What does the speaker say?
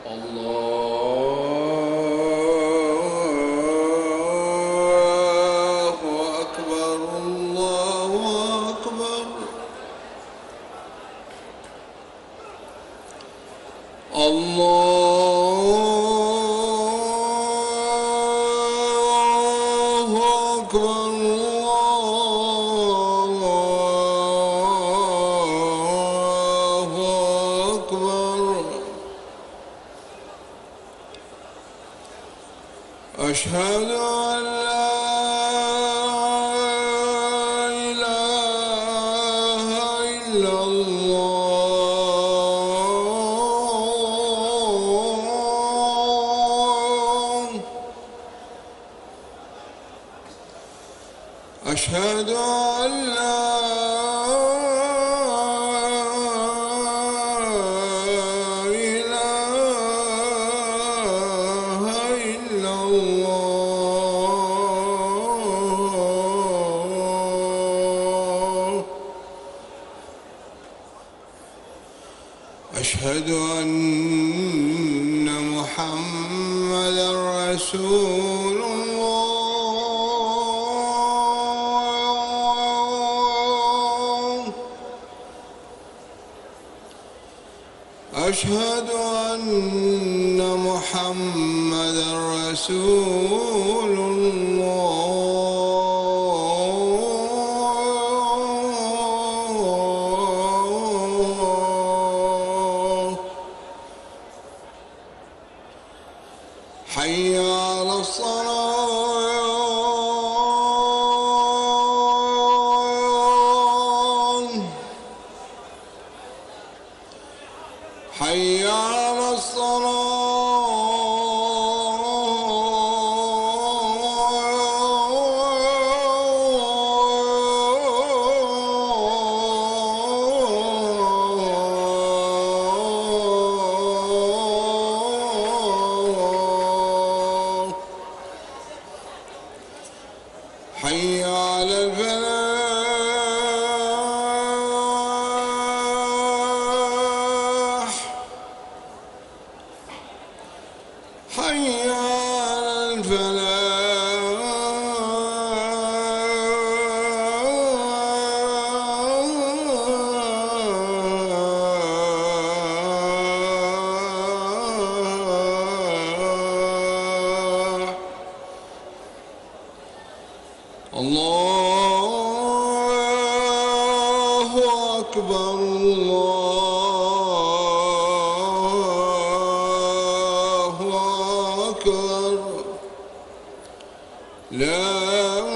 الله أكبر الله أكبر الله أكبر الله أكبر أشهد أن لا إله إلا الله أشهد أن لا إله إلا الله أشهد أن محمدًا رسول الله أشهد أن محمدًا رسول الله حي على الصلاة حي على الصلاة حي على الفلاح حي على الفلاح الله أكبر الله أكبر لا